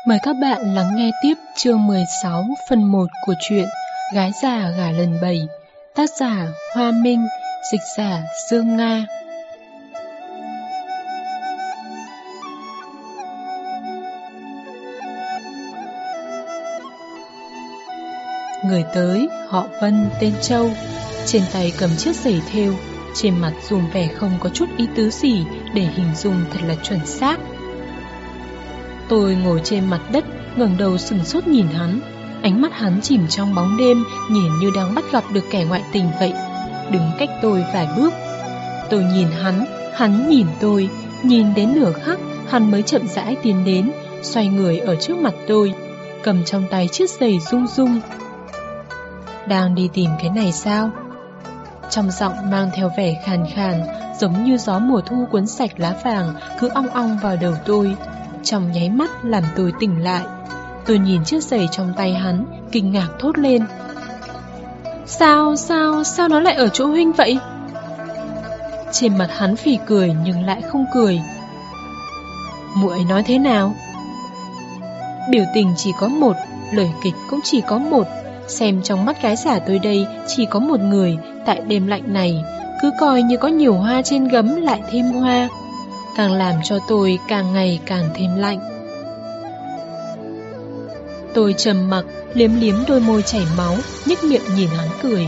Mời các bạn lắng nghe tiếp chương 16 phần 1 của truyện Gái già gả lần 7, tác giả Hoa Minh, dịch giả Dương Nga. Người tới họ Vân, tên Châu, trên tay cầm chiếc giày thêu, trên mặt dùng vẻ không có chút ý tứ gì để hình dung thật là chuẩn xác. Tôi ngồi trên mặt đất, ngẩng đầu sửng sốt nhìn hắn. Ánh mắt hắn chìm trong bóng đêm, nhìn như đang bắt gặp được kẻ ngoại tình vậy. Đứng cách tôi vài bước, tôi nhìn hắn nhìn tôi. Nhìn đến nửa khắc, hắn mới chậm rãi tiến đến, xoay người ở trước mặt tôi, cầm trong tay chiếc giày rung rung. Đang đi tìm cái này sao? Trong giọng mang theo vẻ khàn khàn, giống như gió mùa thu cuốn sạch lá vàng cứ ong ong vào đầu tôi. Trong nháy mắt làm tôi tỉnh lại. Tôi nhìn chiếc giày trong tay hắn, kinh ngạc thốt lên. Sao nó lại ở chỗ huynh vậy? Trên mặt hắn phì cười nhưng lại không cười. Muội nói thế nào? Biểu tình chỉ có một, lời kịch cũng chỉ có một. Xem trong mắt gái giả tôi đây chỉ có một người. Tại đêm lạnh này, cứ coi như có nhiều hoa trên gấm lại thêm hoa, càng làm cho tôi càng ngày càng thêm lạnh. Tôi trầm mặc, liếm đôi môi chảy máu, nhếch miệng nhìn hắn cười.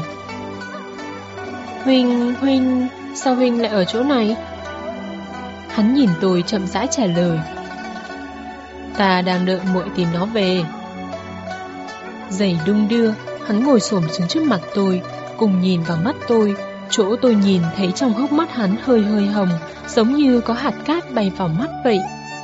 Huynh, sao huynh lại ở chỗ này? Hắn nhìn tôi chậm rãi trả lời. Ta đang đợi muội tìm nó về. Giày đung đưa, hắn ngồi xổm xuống trước mặt tôi, cùng nhìn vào mắt tôi. Chỗ tôi nhìn thấy trong hốc mắt hắn hơi hồng, giống như có hạt cát bay vào mắt vậy.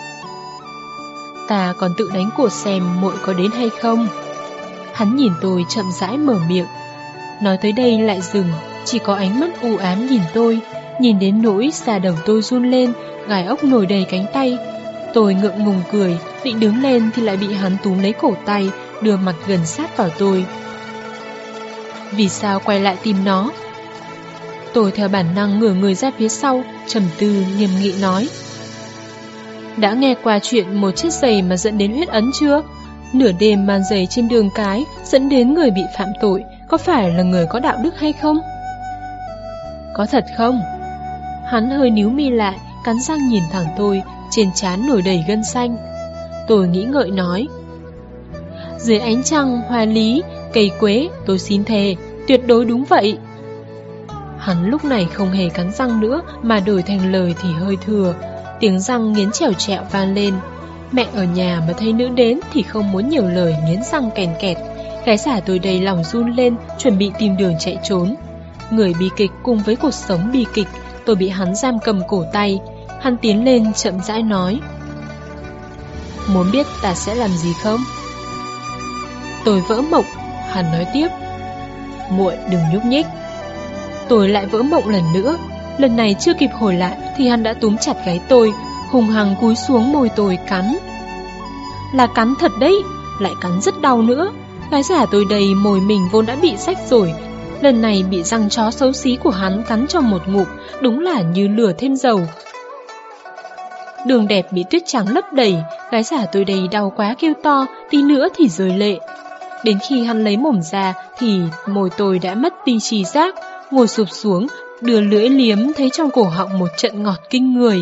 Ta còn tự đánh cuộc xem muội có đến hay không. Hắn nhìn tôi chậm rãi mở miệng. Nói tới đây lại dừng, chỉ có ánh mắt u ám nhìn tôi. Nhìn đến nỗi da đầu tôi run lên, gai ốc nổi đầy cánh tay. Tôi ngượng ngùng cười, định đứng lên thì lại bị hắn túm lấy cổ tay, đưa mặt gần sát vào tôi. Vì sao quay lại tìm nó? Tôi theo bản năng ngửa người ra phía sau, trầm tư nghiêm nghị nói. Đã nghe qua chuyện một chiếc giày mà dẫn đến huyết ấn chưa? Nửa đêm mang giày trên đường cái dẫn đến người bị phạm tội, có phải là người có đạo đức hay không? Có thật không? Hắn hơi nhíu mi lại, cắn răng nhìn thẳng tôi, trên trán nổi đầy gân xanh. Tôi nghĩ ngợi nói. Dưới ánh trăng, hoa lý, cây quế, tôi xin thề, tuyệt đối đúng vậy. Hắn lúc này không hề cắn răng nữa mà đổi thành lời thì hơi thừa. Tiếng răng nghiến chèo chẹo vang lên. Mẹ ở nhà mà thấy nữ đến thì không muốn nhiều lời, nghiến răng kèn kẹt. Gái giả tôi đầy lòng run lên, chuẩn bị tìm đường chạy trốn. Người bi kịch cùng với cuộc sống bi kịch, tôi bị hắn giam cầm cổ tay. Hắn tiến lên chậm rãi nói. Muốn biết ta sẽ làm gì không? Tôi vỡ mộng. Hắn nói tiếp. Muội đừng nhúc nhích. Tôi lại vỡ mộng lần nữa. Lần này chưa kịp hồi lại thì hắn đã túm chặt gáy tôi, hùng hăng cúi xuống môi tôi cắn. Là cắn thật đấy, lại cắn rất đau nữa. Gái giả tôi đây môi mình vốn đã bị rách rồi, lần này bị răng chó xấu xí của hắn cắn cho một ngụm, đúng là như lửa thêm dầu. Đường đẹp bị tuyết trắng lấp đầy, gái giả tôi đây đau quá kêu to, tí nữa thì rơi lệ. Đến khi hắn lấy mồm ra thì môi tôi đã mất đi tri giác, ngồi sụp xuống, đưa lưỡi liếm thấy trong cổ họng một trận ngọt kinh người.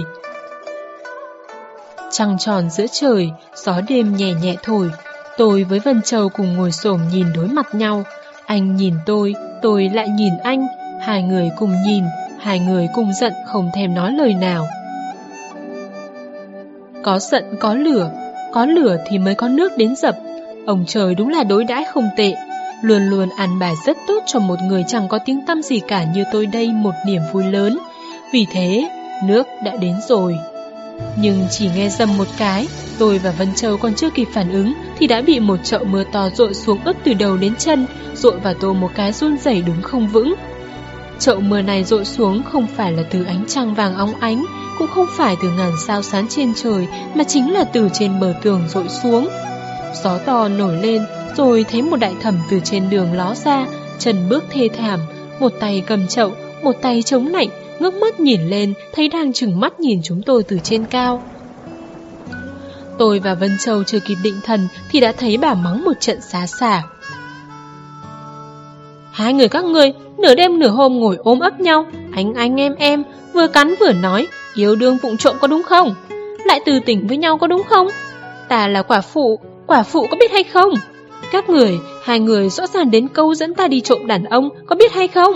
Trăng tròn giữa trời, gió đêm nhẹ nhẹ thổi. Tôi với Vân Châu cùng ngồi xổm nhìn đối mặt nhau. Anh nhìn tôi lại nhìn anh. Hai người cùng nhìn, hai người cùng giận không thèm nói lời nào. Có giận có lửa thì mới có nước đến dập. Ông trời đúng là đối đãi không tệ, luôn luôn an bài rất tốt cho một người chẳng có tiếng tăm gì cả như tôi đây một niềm vui lớn. Vì thế, nước đã đến rồi. Nhưng chỉ nghe rầm một cái, tôi và Vân Châu còn chưa kịp phản ứng thì đã bị một chậu mưa to dội xuống ướt từ đầu đến chân, dội vào tôi một cái run rẩy đứng không vững. Chậu mưa này dội xuống không phải là từ ánh trăng vàng óng ánh, cũng không phải từ ngàn sao sáng trên trời, mà chính là từ trên bờ tường dội xuống. Gió to nổi lên, rồi thấy một đại thẩm từ trên đường ló ra, chân bước thê thảm, một tay cầm chậu, một tay chống nạnh, ngước mắt nhìn lên, thấy đang trừng mắt nhìn chúng tôi từ trên cao. Tôi và Vân Châu chưa kịp định thần thì đã thấy bà mắng một trận xá xả. Hai người các ngươi nửa đêm nửa hôm ngồi ôm ấp nhau, anh em, vừa cắn vừa nói, yêu đương vụng trộm có đúng không? Lại từ tỉnh với nhau có đúng không? Ta là quả phụ có biết hay không? Các người, hai người rõ ràng đến câu dẫn ta đi trộm đàn ông, có biết hay không?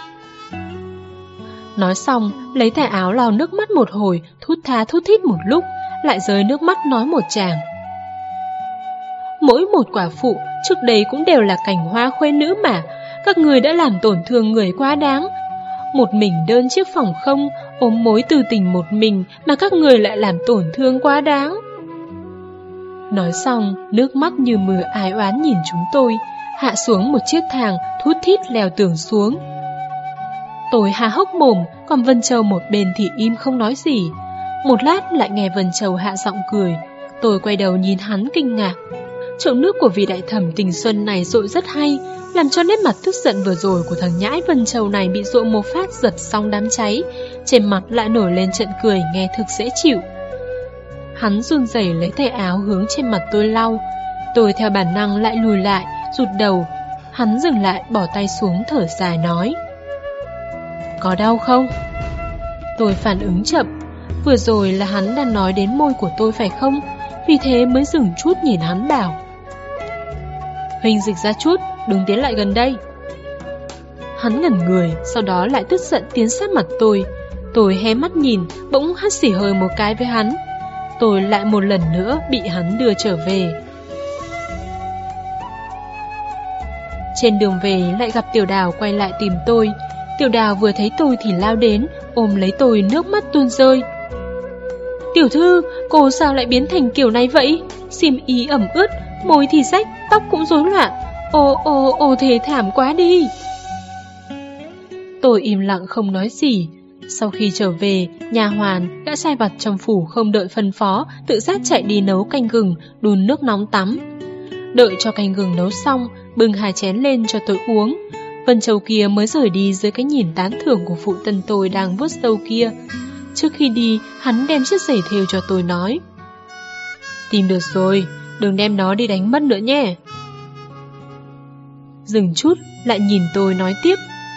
Nói xong, lấy tay áo lau nước mắt một hồi, thút tha thút thít một lúc, lại rơi nước mắt nói một tràng. Mỗi một quả phụ trước đây cũng đều là cành hoa khuê nữ mà, các người đã làm tổn thương người quá đáng. Một mình đơn chiếc phòng không, ôm mối tư tình một mình mà các người lại làm tổn thương quá đáng. Nói xong, nước mắt như mưa ái oán nhìn chúng tôi, hạ xuống một chiếc thang, thút thít leo tường xuống. Tôi há hốc mồm, còn Vân Châu một bên thì im không nói gì. Một lát lại nghe Vân Châu hạ giọng cười. Tôi quay đầu nhìn hắn kinh ngạc. Chậu nước của vị đại thẩm Tình Xuân này dội rất hay, làm cho nét mặt tức giận vừa rồi của thằng nhãi Vân Châu này bị dội một phát giật xong đám cháy. Trên mặt lại nổi lên trận cười nghe thực dễ chịu. Hắn run rẩy lấy tay áo hướng trên mặt tôi lau. Tôi theo bản năng lại lùi lại, rụt đầu. Hắn dừng lại bỏ tay xuống thở dài nói: Có đau không? Tôi phản ứng chậm. Vừa rồi là hắn đang nói đến môi của tôi phải không? Vì thế mới dừng chút nhìn hắn bảo: Huỳnh dịch ra chút, đừng tiến lại gần đây. Hắn ngẩn người, sau đó lại tức giận tiến sát mặt tôi. Tôi hé mắt nhìn, bỗng hắt xì hơi một cái với hắn. Tôi lại một lần nữa bị hắn đưa trở về. Trên đường về lại gặp Tiểu Đào quay lại tìm tôi. Tiểu Đào vừa thấy tôi thì lao đến, ôm lấy tôi nước mắt tuôn rơi. Tiểu thư, cô sao lại biến thành kiểu này vậy? Xiêm y ẩm ướt, môi thì rách, tóc cũng rối loạn. Ồ thế thảm quá đi. Tôi im lặng không nói gì. Sau khi trở về, nha hoàn, gã sai vặt trong phủ không đợi phân phó, tự giác chạy đi nấu canh gừng, đun nước nóng tắm. Đợi cho canh gừng nấu xong, bưng 2 chén lên cho tôi uống. Vân Châu kia mới rời đi dưới cái nhìn tán thưởng của phụ tân tôi đang vuốt râu kia. Trước khi đi, hắn đem chiếc giày thêu cho tôi nói: Tìm được rồi, đừng đem nó đi đánh mất nữa nhé. Dừng chút, lại nhìn tôi nói tiếp: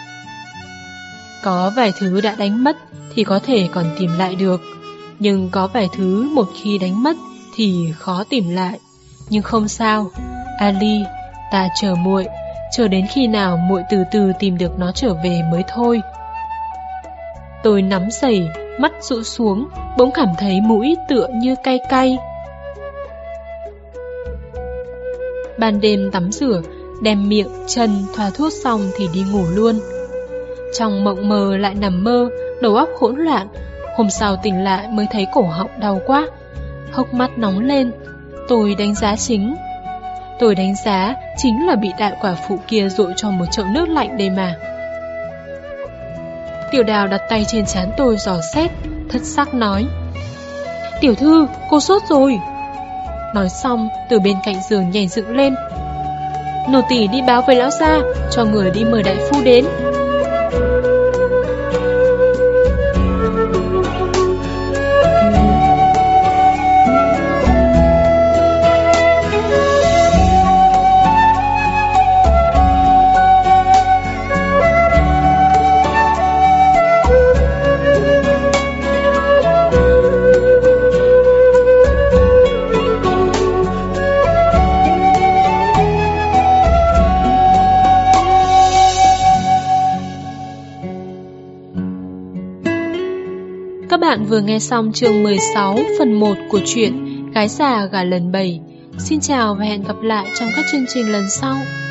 Có vài thứ đã đánh mất thì có thể còn tìm lại được, nhưng có vài thứ một khi đánh mất thì khó tìm lại. Nhưng không sao, Ali, ta chờ muội, chờ đến khi nào muội từ từ tìm được nó trở về mới thôi. Tôi nắm giày, mắt rũ xuống, bỗng cảm thấy mũi tựa như cay cay. Ban đêm tắm rửa, đem miệng, chân thoa thuốc xong thì đi ngủ luôn. Trong mộng mơ lại nằm mơ, đầu óc hỗn loạn. Hôm sau tỉnh lại mới thấy cổ họng đau quá, hốc mắt nóng lên. Tôi đánh giá chính là bị đại quả phụ kia dội cho một chậu nước lạnh đây mà. Tiểu Đào đặt tay trên trán tôi dò xét, thất sắc nói: Tiểu thư, cô sốt rồi. Nói xong, từ bên cạnh giường nhảy dựng lên: Nô tỳ đi báo với lão gia, cho người đi mời đại phu đến. Các bạn vừa nghe xong chương 16 phần 1 của truyện Gái già gả lần 7. Xin chào và hẹn gặp lại trong các chương trình lần sau.